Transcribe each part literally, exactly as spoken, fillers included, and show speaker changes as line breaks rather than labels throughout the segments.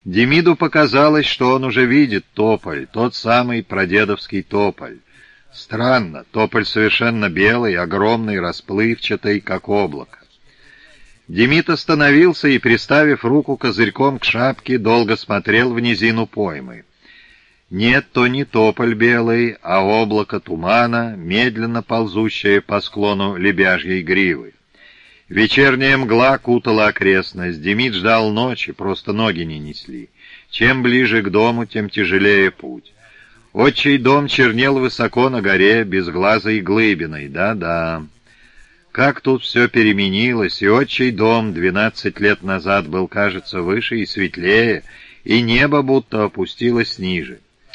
Демиду показалось, что он уже видит тополь, тот самый прадедовский тополь. Странно, тополь совершенно белый, огромный, расплывчатый, как облако. Демид остановился и, приставив руку козырьком к шапке, долго смотрел в низину поймы. Нет, то не тополь белый, а облако тумана, медленно ползущее по склону лебяжьей гривы. Вечерняя мгла кутала окрестность. Демид ждал ночи, просто ноги не несли. Чем ближе к дому, тем тяжелее путь. Отчий дом чернел высоко на горе, безглазой глыбиной, да-да. Как тут все переменилось, и отчий дом двенадцать лет назад был, кажется, выше и светлее, и небо будто опустилось ниже.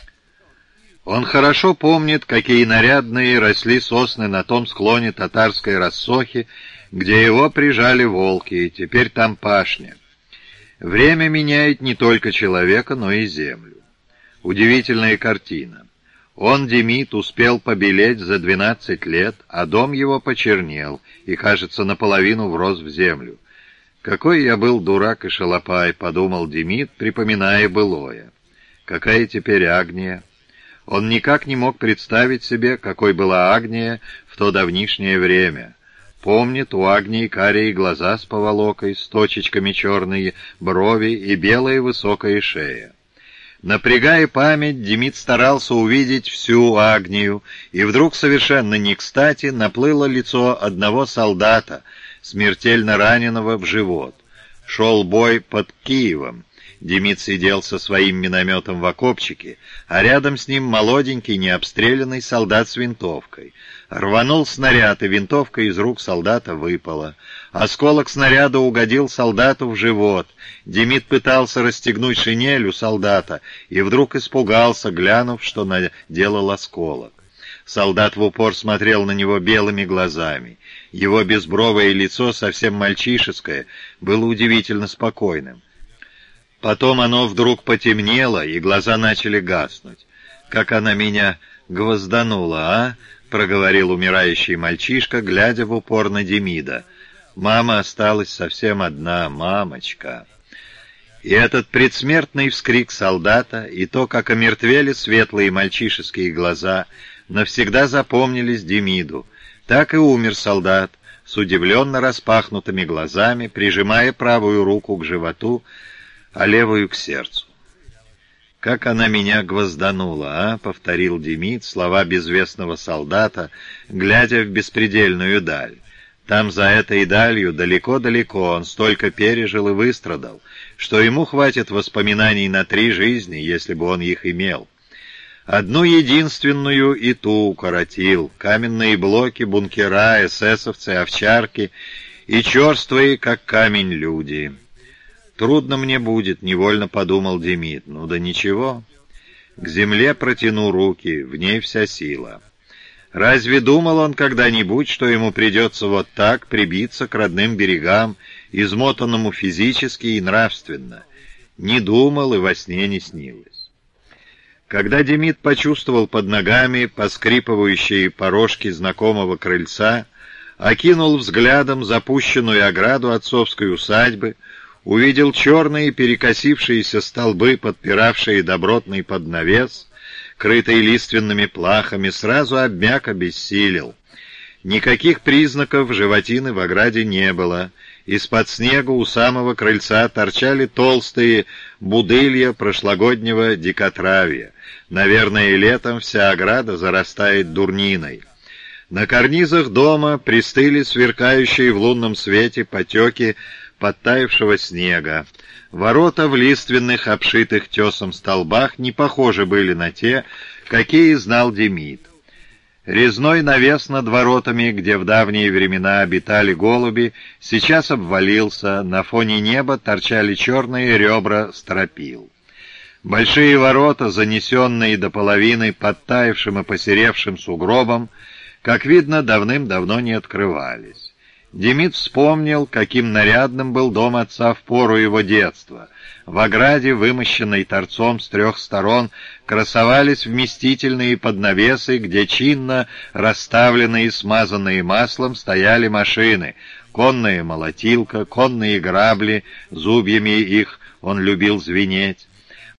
Он хорошо помнит, какие нарядные росли сосны на том склоне татарской рассохи, где его прижали волки, и теперь там пашня. Время меняет не только человека, но и землю. Удивительная картина. Он, Демид, успел побелеть за двенадцать лет, а дом его почернел и, кажется, наполовину врос в землю. «Какой я был дурак и шалопай», — подумал Демид, припоминая былое. «Какая теперь Агния?» Он никак не мог представить себе, какой была Агния в то давнишнее время. Помнит, у Агнии карие глаза с поволокой, с точечками черные брови и белая высокая шея. Напрягая память, Демид старался увидеть всю Агнию, и вдруг совершенно не кстати наплыло лицо одного солдата, смертельно раненого в живот. Шел бой под Киевом. Демид сидел со своим минометом в окопчике, а рядом с ним молоденький, необстрелянный солдат с винтовкой. Рванул снаряд, и винтовка из рук солдата выпала. Осколок снаряда угодил солдату в живот. Демид пытался расстегнуть шинель у солдата, и вдруг испугался, глянув, что наделал осколок. Солдат в упор смотрел на него белыми глазами. Его безбровое лицо, совсем мальчишеское, было удивительно спокойным. Потом оно вдруг потемнело, и глаза начали гаснуть. «Как она меня гвозданула, а?» — проговорил умирающий мальчишка, глядя в упор на Демида. «Мама осталась совсем одна, мамочка». И этот предсмертный вскрик солдата, и то, как омертвели светлые мальчишеские глаза, навсегда запомнились Демиду. Так и умер солдат, с удивленно распахнутыми глазами, прижимая правую руку к животу, а левую к сердцу. «Как она меня гвозданула, а?» — повторил Демид слова безвестного солдата, глядя в беспредельную даль. Там за этой далью далеко-далеко он столько пережил и выстрадал, что ему хватит воспоминаний на три жизни, если бы он их имел. Одну единственную и ту укоротил: каменные блоки, бункера, эсэсовцы, овчарки и черствые, как камень, люди. «Трудно мне будет», — невольно подумал Демид. «Ну да ничего. К земле протяну руки, в ней вся сила». Разве думал он когда-нибудь, что ему придется вот так прибиться к родным берегам, измотанному физически и нравственно? Не думал и во сне не снилось. Когда Демид почувствовал под ногами поскрипывающие порожки знакомого крыльца, окинул взглядом запущенную ограду отцовской усадьбы, увидел черные перекосившиеся столбы, подпиравшие добротный поднавес, крытый лиственными плахами, сразу обмяк, обессилел. Никаких признаков животины в ограде не было. Из-под снега у самого крыльца торчали толстые будылья прошлогоднего дикотравья. Наверное, летом вся ограда зарастает дурниной. На карнизах дома пристыли сверкающие в лунном свете потеки подтаявшего снега. Ворота в лиственных, обшитых тесом столбах не похожи были на те, какие знал Демид. Резной навес над воротами, где в давние времена обитали голуби, сейчас обвалился, на фоне неба торчали черные ребра стропил. Большие ворота, занесенные до половины подтаявшим и посеревшим сугробом, как видно, давным-давно не открывались. Демид вспомнил, каким нарядным был дом отца в пору его детства. В ограде, вымощенной торцом с трех сторон, красовались вместительные поднавесы, где чинно расставленные и смазанные маслом стояли машины: конная молотилка, конные грабли, зубьями их Он любил звенеть.